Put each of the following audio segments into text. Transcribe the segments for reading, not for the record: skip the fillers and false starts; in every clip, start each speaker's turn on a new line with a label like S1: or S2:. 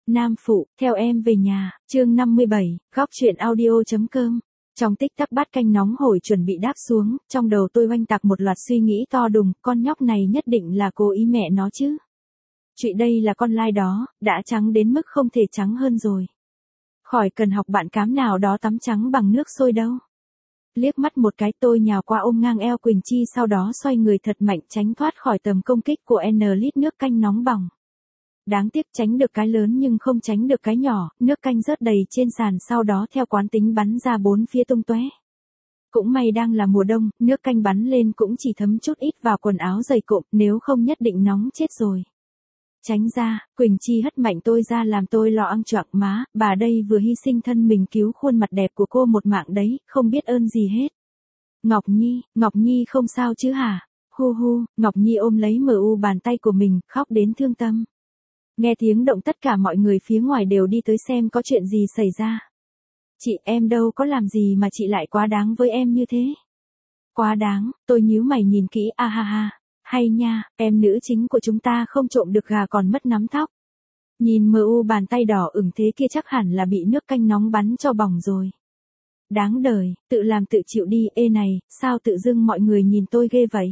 S1: Nam phụ, theo em về nhà, chương 57, góc truyện audio.com. Trong tích tắc bát canh nóng hổi chuẩn bị đáp xuống, trong đầu tôi oanh tạc một loạt suy nghĩ to đùng, con nhóc này nhất định là cố ý mẹ nó chứ. Chuyện đây là con lai đó, đã trắng đến mức không thể trắng hơn rồi. Khỏi cần học bạn cám nào đó tắm trắng bằng nước sôi đâu. Liếc mắt một cái tôi nhào qua ôm ngang eo Quỳnh Chi, sau đó xoay người thật mạnh tránh thoát khỏi tầm công kích của N lít nước canh nóng bỏng. Đáng tiếc tránh được cái lớn nhưng không tránh được cái nhỏ, nước canh rớt đầy trên sàn, sau đó theo quán tính bắn ra bốn phía tung tóe. Cũng may đang là mùa đông, nước canh bắn lên cũng chỉ thấm chút ít vào quần áo dày cộm, nếu không nhất định nóng chết rồi. Tránh ra, Quỳnh Chi hất mạnh tôi ra làm tôi lo ăng choạng má, bà đây vừa hy sinh thân mình cứu khuôn mặt đẹp của cô một mạng đấy, không biết ơn gì hết. Ngọc Nhi không sao chứ hả? Hu hu, Ngọc Nhi ôm lấy MU bàn tay của mình, khóc đến thương tâm. Nghe tiếng động tất cả mọi người phía ngoài đều đi tới xem có chuyện gì xảy ra. Chị, em đâu có làm gì mà chị lại quá đáng với em như thế. Quá đáng, tôi nhíu mày nhìn kỹ, a ha ha. Hay nha, em nữ chính của chúng ta không trộm được gà còn mất nắm tóc. Nhìn MU bàn tay đỏ ửng thế kia chắc hẳn là bị nước canh nóng bắn cho bỏng rồi. Đáng đời, tự làm tự chịu đi. Ê này, sao tự dưng mọi người nhìn tôi ghê vậy?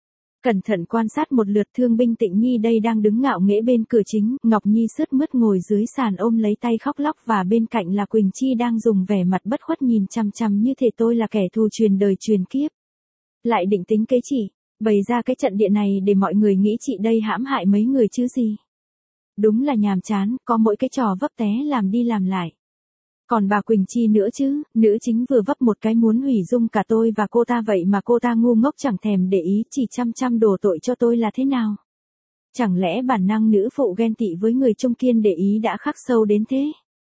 S1: Cẩn thận quan sát một lượt, Thương binh Tịnh Nhi đây đang đứng ngạo nghễ bên cửa chính, Ngọc Nhi sướt mướt ngồi dưới sàn ôm lấy tay khóc lóc, và bên cạnh là Quỳnh Chi đang dùng vẻ mặt bất khuất nhìn chằm chằm như thể tôi là kẻ thù truyền đời truyền kiếp. Lại định tính kế chị, bày ra cái trận địa này để mọi người nghĩ chị đây hãm hại mấy người chứ gì. Đúng là nhàm chán, có mỗi cái trò vấp té làm đi làm lại. Còn bà Quỳnh Chi nữa chứ, nữ chính vừa vấp một cái muốn hủy dung cả tôi và cô ta, vậy mà cô ta ngu ngốc chẳng thèm để ý, chỉ chăm đổ tội cho tôi là thế nào. Chẳng lẽ bản năng nữ phụ ghen tị với người trung kiên để ý đã khắc sâu đến thế?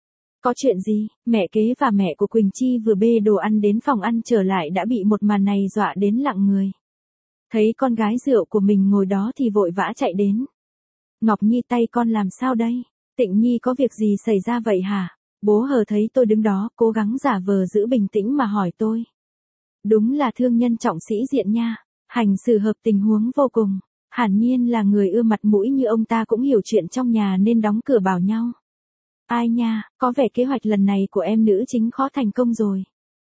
S1: Có chuyện gì? Mẹ kế và mẹ của Quỳnh Chi vừa bê đồ ăn đến phòng ăn trở lại đã bị một màn này dọa đến lặng người. Thấy con gái rượu của mình ngồi đó thì vội vã chạy đến. Ngọc Nhi, tay con làm sao đây? Tịnh Nhi, có việc gì xảy ra vậy hả? Bố Hờ thấy tôi đứng đó, cố gắng giả vờ giữ bình tĩnh mà hỏi tôi. Đúng là thương nhân trọng sĩ diện nha, hành xử hợp tình huống vô cùng. Hẳn nhiên là người ưa mặt mũi như ông ta cũng hiểu chuyện trong nhà nên đóng cửa bảo nhau. Ai nha, có vẻ kế hoạch lần này của em nữ chính khó thành công rồi.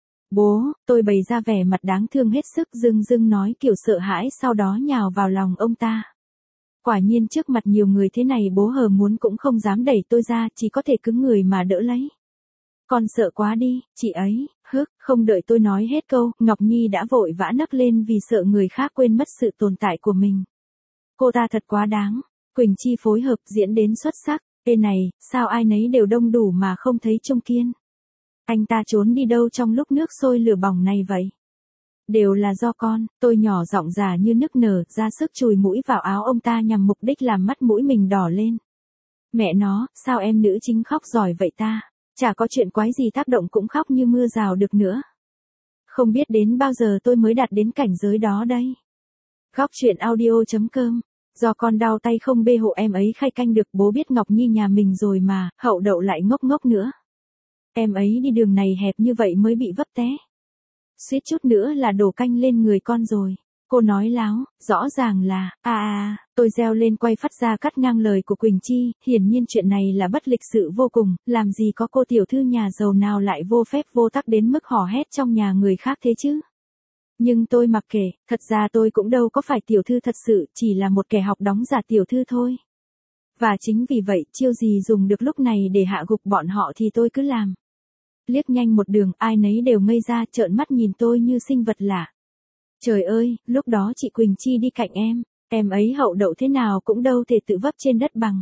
S1: Bố, tôi bày ra vẻ mặt đáng thương hết sức, dưng nói kiểu sợ hãi, sau đó nhào vào lòng ông ta. Quả nhiên trước mặt nhiều người thế này bố Hờ muốn cũng không dám đẩy tôi ra, chỉ có thể cứng người mà đỡ lấy. Con sợ quá đi, chị ấy, không đợi tôi nói hết câu, Ngọc Nhi đã vội vã nấc lên vì sợ người khác quên mất sự tồn tại của mình. Cô ta thật quá đáng. Quỳnh Chi phối hợp diễn đến xuất sắc. Ê này, sao ai nấy đều đông đủ mà không thấy Trung Kiên? Anh ta trốn đi đâu trong lúc nước sôi lửa bỏng này vậy? Đều là do con, tôi nhỏ giọng già như nức nở, ra sức chùi mũi vào áo ông ta nhằm mục đích làm mắt mũi mình đỏ lên. Mẹ nó, sao em nữ chính khóc giỏi vậy ta? Chả có chuyện quái gì tác động cũng khóc như mưa rào được nữa. Không biết đến bao giờ tôi mới đạt đến cảnh giới đó đây. Góc truyện audio.com. Do con đau tay không bê hộ em ấy khay canh được, bố biết Ngọc Nhi nhà mình rồi mà, hậu đậu lại ngốc nữa. Em ấy đi đường này hẹp như vậy mới bị vấp té. Suýt chút nữa là đổ canh lên người con rồi. Cô nói láo, rõ ràng là, tôi reo lên quay phát ra cắt ngang lời của Quỳnh Chi, hiển nhiên chuyện này là bất lịch sự vô cùng, làm gì có cô tiểu thư nhà giàu nào lại vô phép vô tắc đến mức hò hét trong nhà người khác thế chứ. Nhưng tôi mặc kệ, thật ra tôi cũng đâu có phải tiểu thư thật sự, chỉ là một kẻ học đóng giả tiểu thư thôi. Và chính vì vậy, chiêu gì dùng được lúc này để hạ gục bọn họ thì tôi cứ làm. Liếc nhanh một đường, ai nấy đều ngây ra, trợn mắt nhìn tôi như sinh vật lạ. Trời ơi, lúc đó chị Quỳnh Chi đi cạnh em ấy hậu đậu thế nào cũng đâu thể tự vấp trên đất bằng.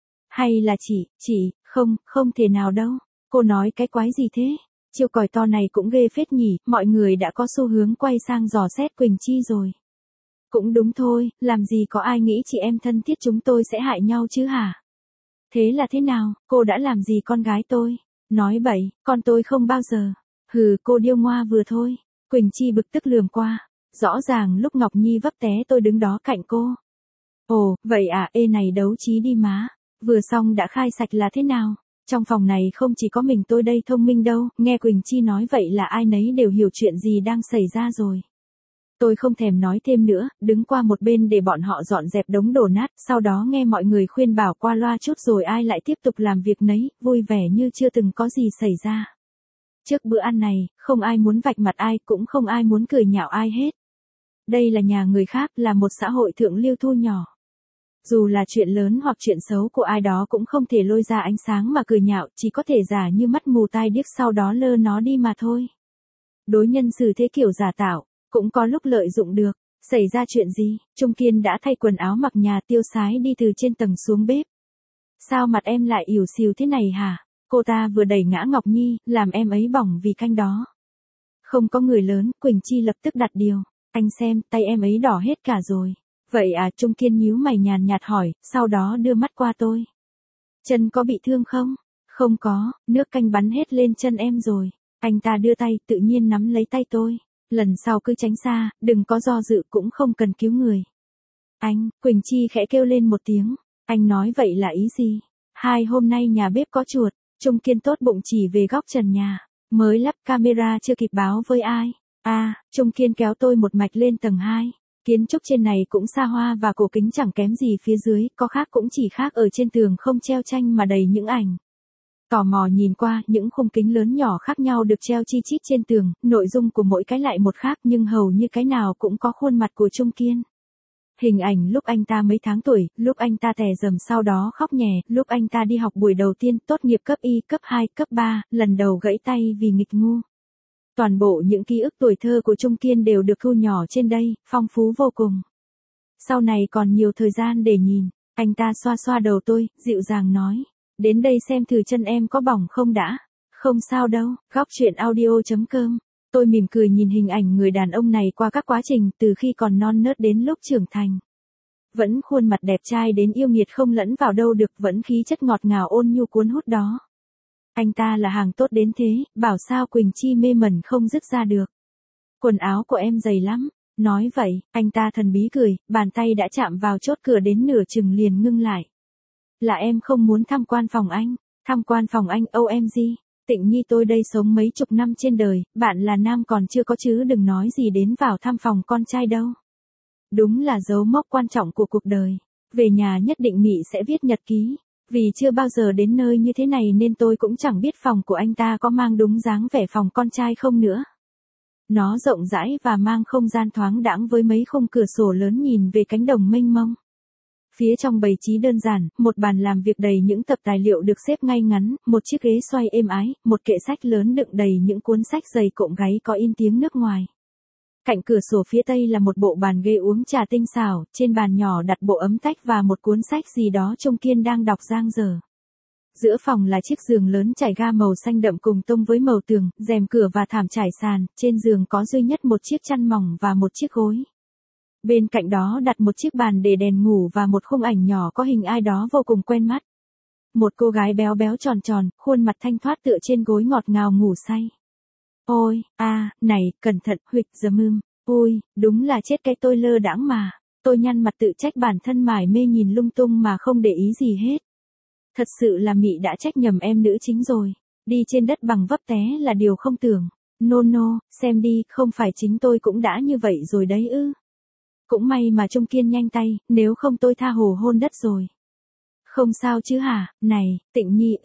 S1: Hay là chị, không thể nào đâu. Cô nói cái quái gì thế? Chiêu còi to này cũng ghê phết nhỉ, mọi người đã có xu hướng quay sang dò xét Quỳnh Chi rồi. Cũng đúng thôi, làm gì có ai nghĩ chị em thân thiết chúng tôi sẽ hại nhau chứ hả? Thế là thế nào, cô đã làm gì con gái tôi? Nói bậy, con tôi không bao giờ. Hừ, cô điêu ngoa vừa thôi. Quỳnh Chi bực tức lườm qua. Rõ ràng lúc Ngọc Nhi vấp té tôi đứng đó cạnh cô. Ồ, vậy à, ê này đấu trí đi má. Vừa xong đã khai sạch là thế nào? Trong phòng này không chỉ có mình tôi đây thông minh đâu, nghe Quỳnh Chi nói vậy là ai nấy đều hiểu chuyện gì đang xảy ra rồi. Tôi không thèm nói thêm nữa, đứng qua một bên để bọn họ dọn dẹp đống đổ nát, sau đó nghe mọi người khuyên bảo qua loa chút rồi ai lại tiếp tục làm việc nấy, vui vẻ như chưa từng có gì xảy ra. Trước bữa ăn này, không ai muốn vạch mặt ai, cũng không ai muốn cười nhạo ai hết. Đây là nhà người khác, là một xã hội thượng lưu thu nhỏ. Dù là chuyện lớn hoặc chuyện xấu của ai đó cũng không thể lôi ra ánh sáng mà cười nhạo, chỉ có thể giả như mắt mù tai điếc sau đó lơ nó đi mà thôi. Đối nhân xử thế kiểu giả tạo, cũng có lúc lợi dụng được. Xảy ra chuyện gì? Trung Kiên đã thay quần áo mặc nhà tiêu sái đi từ trên tầng xuống bếp. Sao mặt em lại ỉu xìu thế này hả? Cô ta vừa đẩy ngã Ngọc Nhi, làm em ấy bỏng vì canh đó. Không có người lớn, Quỳnh Chi lập tức đặt điều. Anh xem, tay em ấy đỏ hết cả rồi. Vậy à, Trung Kiên nhíu mày nhàn nhạt hỏi, sau đó đưa mắt qua tôi. Chân có bị thương không? Không có, nước canh bắn hết lên chân em rồi. Anh ta đưa tay, tự nhiên nắm lấy tay tôi. Lần sau cứ tránh xa, đừng có do dự cũng không cần cứu người. Anh, Quỳnh Chi khẽ kêu lên một tiếng. Anh nói vậy là ý gì? Hôm nay nhà bếp có chuột. Trung Kiên tốt bụng chỉ về góc trần nhà. Mới lắp camera chưa kịp báo với ai. Trung Kiên kéo tôi một mạch lên tầng 2. Kiến trúc trên này cũng xa hoa và cổ kính chẳng kém gì phía dưới, có khác cũng chỉ khác ở trên tường không treo tranh mà đầy những ảnh. Tò mò nhìn qua, những khung kính lớn nhỏ khác nhau được treo chi chít trên tường, nội dung của mỗi cái lại một khác nhưng hầu như cái nào cũng có khuôn mặt của Trung Kiên. Hình ảnh lúc anh ta mấy tháng tuổi, lúc anh ta tè dầm sau đó khóc nhè, lúc anh ta đi học buổi đầu tiên, tốt nghiệp cấp Y, cấp 2, cấp 3, lần đầu gãy tay vì nghịch ngu. Toàn bộ những ký ức tuổi thơ của Trung Kiên đều được thu nhỏ trên đây, phong phú vô cùng. Sau này còn nhiều thời gian để nhìn, anh ta xoa xoa đầu tôi, dịu dàng nói. Đến đây xem thử chân em có bỏng không đã. Không sao đâu, góc chuyện audio.com. Tôi mỉm cười nhìn hình ảnh người đàn ông này qua các quá trình từ khi còn non nớt đến lúc trưởng thành. Vẫn khuôn mặt đẹp trai đến yêu nghiệt không lẫn vào đâu được, vẫn khí chất ngọt ngào ôn nhu cuốn hút đó. Anh ta là hàng tốt đến thế, bảo sao Quỳnh Chi mê mẩn không dứt ra được. Quần áo của em dày lắm. Nói vậy, anh ta thần bí cười, bàn tay đã chạm vào chốt cửa đến nửa chừng liền ngưng lại. Là em không muốn tham quan phòng anh. Tham quan phòng anh, OMG. Tịnh Nhi tôi đây sống mấy chục năm trên đời, bạn là nam còn chưa có chứ đừng nói gì đến vào thăm phòng con trai đâu. Đúng là dấu mốc quan trọng của cuộc đời. Về nhà nhất định Mị sẽ viết nhật ký. Vì chưa bao giờ đến nơi như thế này nên tôi cũng chẳng biết phòng của anh ta có mang đúng dáng vẻ phòng con trai không nữa. Nó rộng rãi và mang không gian thoáng đãng với mấy khung cửa sổ lớn nhìn về cánh đồng mênh mông. Phía trong bày trí đơn giản, một bàn làm việc đầy những tập tài liệu được xếp ngay ngắn, một chiếc ghế xoay êm ái, một kệ sách lớn đựng đầy những cuốn sách dày cộm gáy có in tiếng nước ngoài. Cạnh cửa sổ phía tây là một bộ bàn ghế uống trà tinh xảo, trên bàn nhỏ đặt bộ ấm tách và một cuốn sách gì đó Trung Kiên đang đọc dang dở. Giữa phòng là chiếc giường lớn trải ga màu xanh đậm cùng tông với màu tường, rèm cửa và thảm trải sàn, trên giường có duy nhất một chiếc chăn mỏng và một chiếc gối. Bên cạnh đó đặt một chiếc bàn để đèn ngủ và một khung ảnh nhỏ có hình ai đó vô cùng quen mắt. Một cô gái béo béo tròn tròn, khuôn mặt thanh thoát tựa trên gối ngọt ngào ngủ say. Ôi, này, cẩn thận, huỵch giấm. Ui, đúng là chết cái tôi lơ đãng mà. Tôi nhăn mặt tự trách bản thân mải mê nhìn lung tung mà không để ý gì hết. Thật sự là Mị đã trách nhầm em nữ chính rồi. Đi trên đất bằng vấp té là điều không tưởng. No, xem đi, không phải chính tôi cũng đã như vậy rồi đấy ư. Cũng may mà Trung Kiên nhanh tay, nếu không tôi tha hồ hôn đất rồi. Không sao chứ hả, này, Tịnh Nhi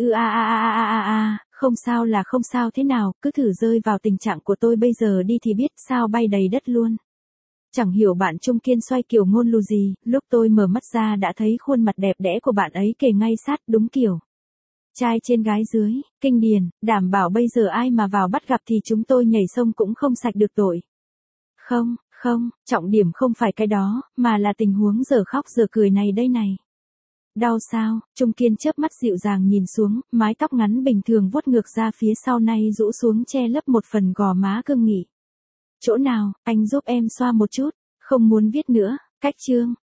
S1: không sao là không sao thế nào, cứ thử rơi vào tình trạng của tôi bây giờ đi thì biết sao bay đầy đất luôn. Chẳng hiểu bạn Trung Kiên xoay kiểu ngôn lù gì, lúc tôi mở mắt ra đã thấy khuôn mặt đẹp đẽ của bạn ấy kề ngay sát đúng kiểu. Trai trên gái dưới, kinh điển, đảm bảo bây giờ ai mà vào bắt gặp thì chúng tôi nhảy sông cũng không sạch được tội. Không, trọng điểm không phải cái đó, mà là tình huống giờ khóc giờ cười này đây này. Đau sao? Trung Kiên chớp mắt dịu dàng nhìn xuống, mái tóc ngắn bình thường vuốt ngược ra phía sau nay rũ xuống che lấp một phần gò má cương nghị. Chỗ nào, anh giúp em xoa một chút, không muốn viết nữa, cách chương.